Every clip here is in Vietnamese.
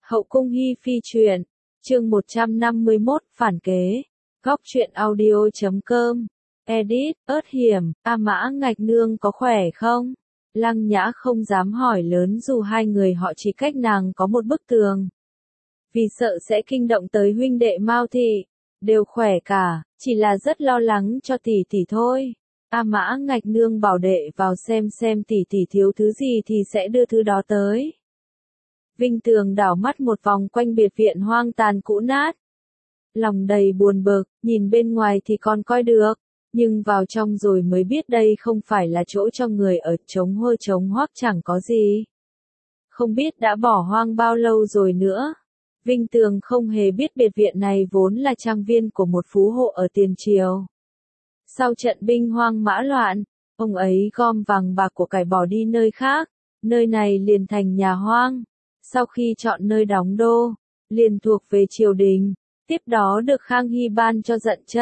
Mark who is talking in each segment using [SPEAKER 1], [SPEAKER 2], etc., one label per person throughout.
[SPEAKER 1] Hậu cung hi phi truyện, chương 151, phản kế. Góc truyện audio.com. Edit, ớt hiểm, A Mã Ngạch Nương có khỏe không? Lăng Nhã không dám hỏi lớn dù hai người họ chỉ cách nàng có một bức tường. Vì sợ sẽ kinh động tới huynh đệ Mao Thị, đều khỏe cả, chỉ là rất lo lắng cho tỷ tỷ thôi. A Mã Ngạch Nương bảo đệ vào xem tỷ tỷ thiếu thứ gì thì sẽ đưa thứ đó tới. Vinh Tường đảo mắt một vòng quanh biệt viện hoang tàn cũ nát. Lòng đầy buồn bực, nhìn bên ngoài thì còn coi được, nhưng vào trong rồi mới biết đây không phải là chỗ cho người ở, trống hôi trống hoác chẳng có gì. Không biết đã bỏ hoang bao lâu rồi nữa. Vinh Tường không hề biết biệt viện này vốn là trang viên của một phú hộ ở tiền triều. Sau trận binh hoang mã loạn, ông ấy gom vàng bạc của cải bỏ đi nơi khác, nơi này liền thành nhà hoang. Sau khi chọn nơi đóng đô, liền thuộc về triều đình, tiếp đó được Khang Hy ban cho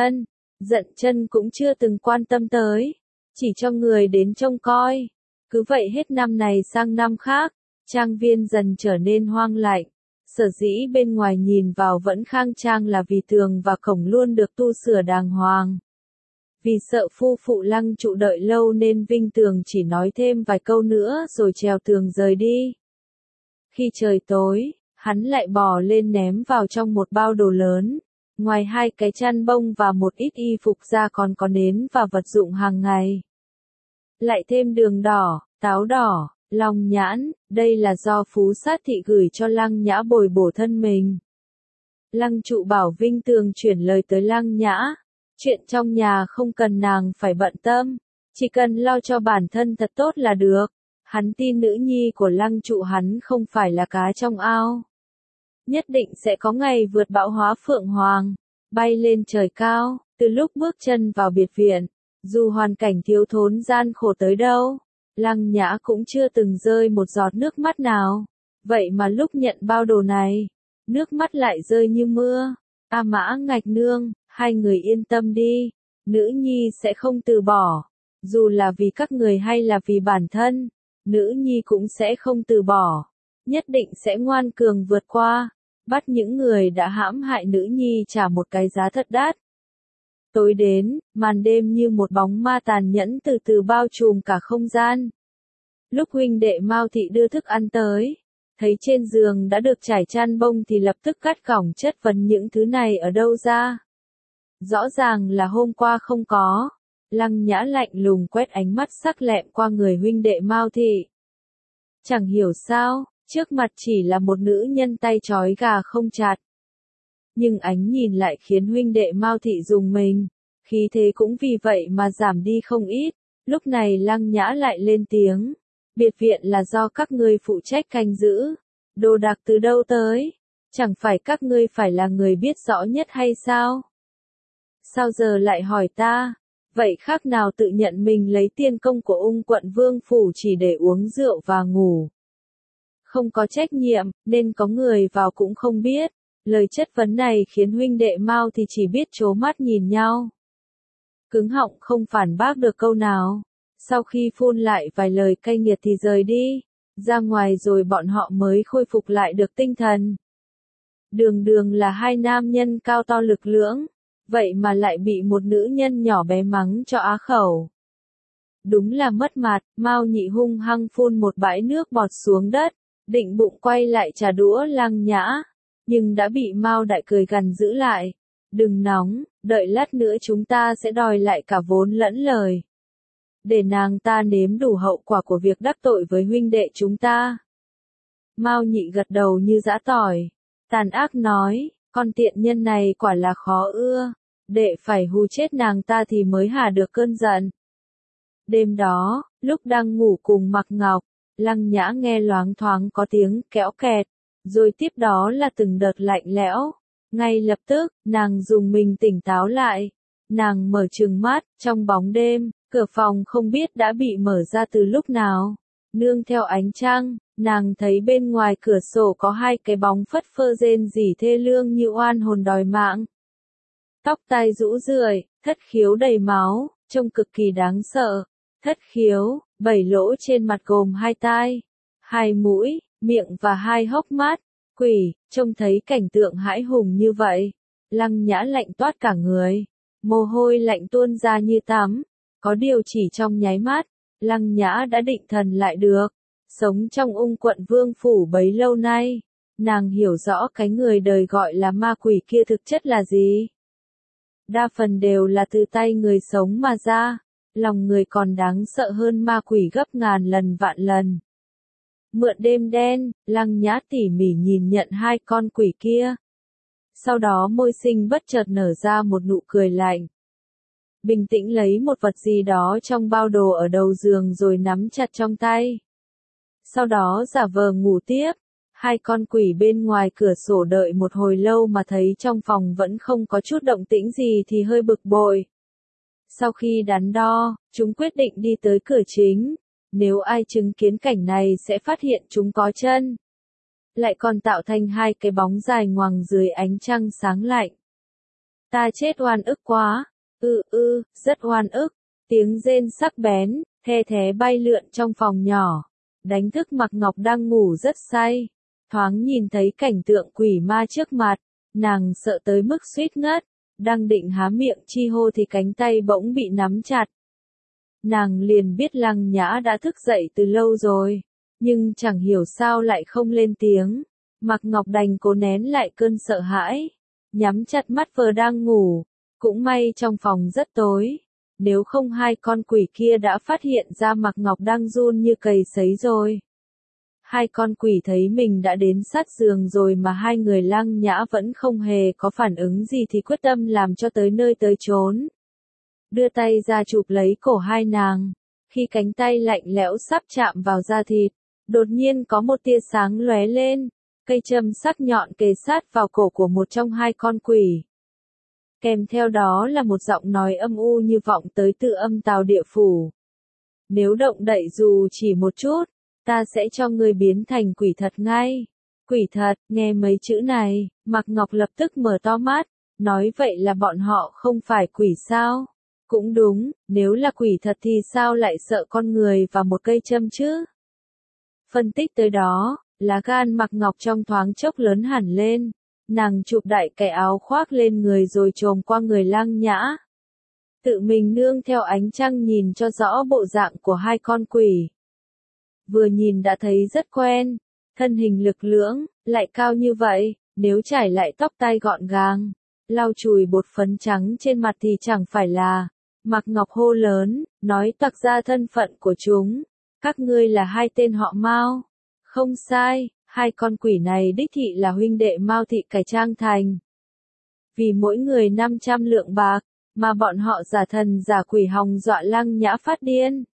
[SPEAKER 1] Dận Chân cũng chưa từng quan tâm tới, chỉ cho người đến trông coi. Cứ vậy hết năm này sang năm khác, trang viên dần trở nên hoang lạnh. Sở dĩ bên ngoài nhìn vào vẫn khang trang là vì tường và cổng luôn được tu sửa đàng hoàng. Vì sợ phu phụ Lăng Trụ đợi lâu nên Vinh Tường chỉ nói thêm vài câu nữa rồi trèo tường rời đi. Khi trời tối, hắn lại bò lên ném vào trong một bao đồ lớn. Ngoài hai cái chăn bông và một ít y phục ra còn có nến và vật dụng hàng ngày. Lại thêm đường đỏ, táo đỏ, long nhãn, đây là do Phú Sát Thị gửi cho Lăng Nhã bồi bổ thân mình. Lăng Trụ bảo Vinh Tường chuyển lời tới Lăng Nhã. Chuyện trong nhà không cần nàng phải bận tâm, chỉ cần lo cho bản thân thật tốt là được. Hắn tin nữ nhi của Lăng Trụ hắn không phải là cá trong ao. Nhất định sẽ có ngày vượt bão hóa phượng hoàng, bay lên trời cao. Từ lúc bước chân vào biệt viện, dù hoàn cảnh thiếu thốn gian khổ tới đâu, Lăng Nhã cũng chưa từng rơi một giọt nước mắt nào. Vậy mà lúc nhận bao đồ này, nước mắt lại rơi như mưa. A Mã Ngạch Nương, hai người yên tâm đi, nữ nhi sẽ không từ bỏ. Dù là vì các người hay là vì bản thân, nữ nhi cũng sẽ không từ bỏ. Nhất định sẽ ngoan cường vượt qua, bắt những người đã hãm hại nữ nhi trả một cái giá thật đắt. Tối đến, màn đêm như một bóng ma tàn nhẫn từ từ bao trùm cả không gian. Lúc huynh đệ Mao Thị đưa thức ăn tới, thấy trên giường đã được trải chăn bông thì lập tức cắt cỏng chất vấn những thứ này ở đâu ra. Rõ ràng là hôm qua không có. Lăng Nhã lạnh lùng quét ánh mắt sắc lẹm qua người huynh đệ Mao Thị. Chẳng hiểu sao, trước mặt chỉ là một nữ nhân tay trói gà không chặt. Nhưng ánh nhìn lại khiến huynh đệ Mao Thị rùng mình, khí thế cũng vì vậy mà giảm đi không ít. Lúc này Lăng Nhã lại lên tiếng, biệt viện là do các ngươi phụ trách canh giữ, đồ đạc từ đâu tới, chẳng phải các ngươi phải là người biết rõ nhất hay sao? Sao giờ lại hỏi ta? Vậy khác nào tự nhận mình lấy tiền công của Ung quận Vương phủ chỉ để uống rượu và ngủ. Không có trách nhiệm, nên có người vào cũng không biết. Lời chất vấn này khiến huynh đệ Mao thì chỉ biết trố mắt nhìn nhau. Cứng họng không phản bác được câu nào. Sau khi phun lại vài lời cay nghiệt thì rời đi. Ra ngoài rồi bọn họ mới khôi phục lại được tinh thần. Đường là hai nam nhân cao to lực lưỡng. Vậy mà lại bị một nữ nhân nhỏ bé mắng cho á khẩu. Đúng là mất mặt, Mao Nhị hung hăng phun một bãi nước bọt xuống đất, định bụng quay lại trả đũa Lăng Nhã, nhưng đã bị Mao Đại cười gằn giữ lại. Đừng nóng, đợi lát nữa chúng ta sẽ đòi lại cả vốn lẫn lời. Để nàng ta nếm đủ hậu quả của việc đắc tội với huynh đệ chúng ta. Mao Nhị gật đầu như giã tỏi, tàn ác nói, con tiện nhân này quả là khó ưa. Đệ phải hù chết nàng ta thì mới hà được cơn giận. Đêm đó, lúc đang ngủ cùng Mạc Ngọc, Lăng Nhã nghe loáng thoáng có tiếng kéo kẹt, rồi tiếp đó là từng đợt lạnh lẽo. Ngay lập tức, nàng dùng mình tỉnh táo lại. Nàng mở trừng mắt, trong bóng đêm, cửa phòng không biết đã bị mở ra từ lúc nào. Nương theo ánh trăng, nàng thấy bên ngoài cửa sổ có hai cái bóng phất phơ rên rỉ thê lương như oan hồn đòi mạng. Tóc tai rũ rượi, thất khiếu đầy máu, trông cực kỳ đáng sợ. Thất khiếu, 7 lỗ trên mặt gồm 2 tai, 2 mũi, miệng và 2 hốc mắt. Quỷ, trông thấy cảnh tượng hãi hùng như vậy. Lăng Nhã lạnh toát cả người. Mồ hôi lạnh tuôn ra như tắm. Có điều chỉ trong nháy mắt, Lăng Nhã đã định thần lại được. Sống trong ung quận vương phủ bấy lâu nay, nàng hiểu rõ cái người đời gọi là ma quỷ kia thực chất là gì. Đa phần đều là từ tay người sống mà ra. Lòng người còn đáng sợ hơn ma quỷ gấp ngàn lần vạn lần. Mượn đêm đen, Lăng Nhã tỉ mỉ nhìn nhận hai con quỷ kia. Sau đó môi sinh bất chợt nở ra một nụ cười lạnh. Bình tĩnh lấy một vật gì đó trong bao đồ ở đầu giường rồi nắm chặt trong tay. Sau đó giả vờ ngủ tiếp. Hai con quỷ bên ngoài cửa sổ đợi một hồi lâu mà thấy trong phòng vẫn không có chút động tĩnh gì thì hơi bực bội. Sau khi đắn đo, chúng quyết định đi tới cửa chính. Nếu ai chứng kiến cảnh này sẽ phát hiện chúng có chân. Lại còn tạo thành hai cái bóng dài ngoằng dưới ánh trăng sáng lạnh. Ta chết oan ức quá. Rất oan ức. Tiếng rên sắc bén, the thé bay lượn trong phòng nhỏ. Đánh thức Mạc Ngọc đang ngủ rất say. Thoáng nhìn thấy cảnh tượng quỷ ma trước mặt. Nàng sợ tới mức suýt ngất. Đang định há miệng chi hô thì cánh tay bỗng bị nắm chặt. Nàng liền biết Lăng Nhã đã thức dậy từ lâu rồi. Nhưng chẳng hiểu sao lại không lên tiếng. Mạc Ngọc đành cố nén lại cơn sợ hãi. Nhắm chặt mắt vờ đang ngủ. Cũng may trong phòng rất tối. Nếu không hai con quỷ kia đã phát hiện ra Mạc Ngọc đang run như cầy sấy rồi. Hai con quỷ thấy mình đã đến sát giường rồi mà hai người Lăng Nhã vẫn không hề có phản ứng gì thì quyết tâm làm cho tới nơi tới chốn. Đưa tay ra chụp lấy cổ hai nàng. Khi cánh tay lạnh lẽo sắp chạm vào da thịt, đột nhiên có một tia sáng lóe lên. Cây châm sắc nhọn kề sát vào cổ của một trong hai con quỷ. Kèm theo đó là một giọng nói âm u như vọng tới từ âm tào địa phủ. Nếu động đậy dù chỉ một chút, ta sẽ cho ngươi biến thành quỷ thật ngay. Quỷ thật, nghe mấy chữ này, Mạc Ngọc lập tức mở to mắt, nói vậy là bọn họ không phải quỷ sao? Cũng đúng, nếu là quỷ thật thì sao lại sợ con người và một cây châm chứ? Phân tích tới đó, lá gan Mạc Ngọc trong thoáng chốc lớn hẳn lên. Nàng chụp đại cái áo khoác lên người rồi chồm qua người Lăng Nhã. Tự mình nương theo ánh trăng nhìn cho rõ bộ dạng của hai con quỷ. Vừa nhìn đã thấy rất quen, thân hình lực lưỡng, lại cao như vậy, nếu trải lại tóc tai gọn gàng, lau chùi bột phấn trắng trên mặt thì chẳng phải là. Mạc Ngọc hô lớn, nói toạc ra thân phận của chúng. Các ngươi là hai tên họ Mao. Không sai, hai con quỷ này đích thị là huynh đệ Mao thị cải trang thành. Vì mỗi người 500 lượng bạc, mà bọn họ giả thần giả quỷ hòng dọa Lăng Nhã phát điên.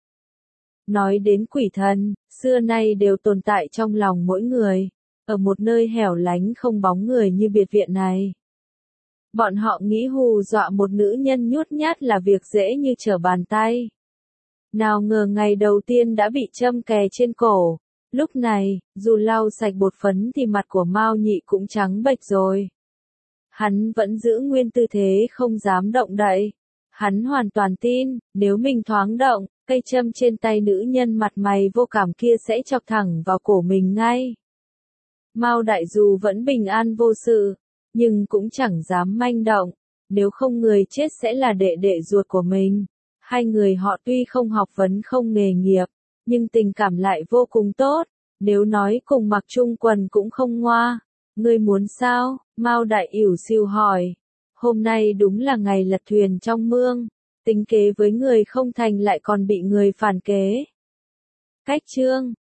[SPEAKER 1] Nói đến quỷ thần, xưa nay đều tồn tại trong lòng mỗi người, ở một nơi hẻo lánh không bóng người như biệt viện này. Bọn họ nghĩ hù dọa một nữ nhân nhút nhát là việc dễ như trở bàn tay. Nào ngờ ngày đầu tiên đã bị châm kè trên cổ. Lúc này, dù lau sạch bột phấn thì mặt của Mao Nhị cũng trắng bệch rồi. Hắn vẫn giữ nguyên tư thế không dám động đậy. Hắn hoàn toàn tin, nếu mình thoáng động, cây châm trên tay nữ nhân mặt mày vô cảm kia sẽ chọc thẳng vào cổ mình ngay. Mao Đại dù vẫn bình an vô sự, nhưng cũng chẳng dám manh động, nếu không người chết sẽ là đệ đệ ruột của mình. Hai người họ tuy không học vấn không nghề nghiệp, nhưng tình cảm lại vô cùng tốt, nếu nói cùng mặc chung quần cũng không ngoa. Ngươi muốn sao? Mao Đại ỉu xìu hỏi. Hôm nay đúng là ngày lật thuyền trong mương, tính kế với người không thành lại còn bị người phản kế. Cách chương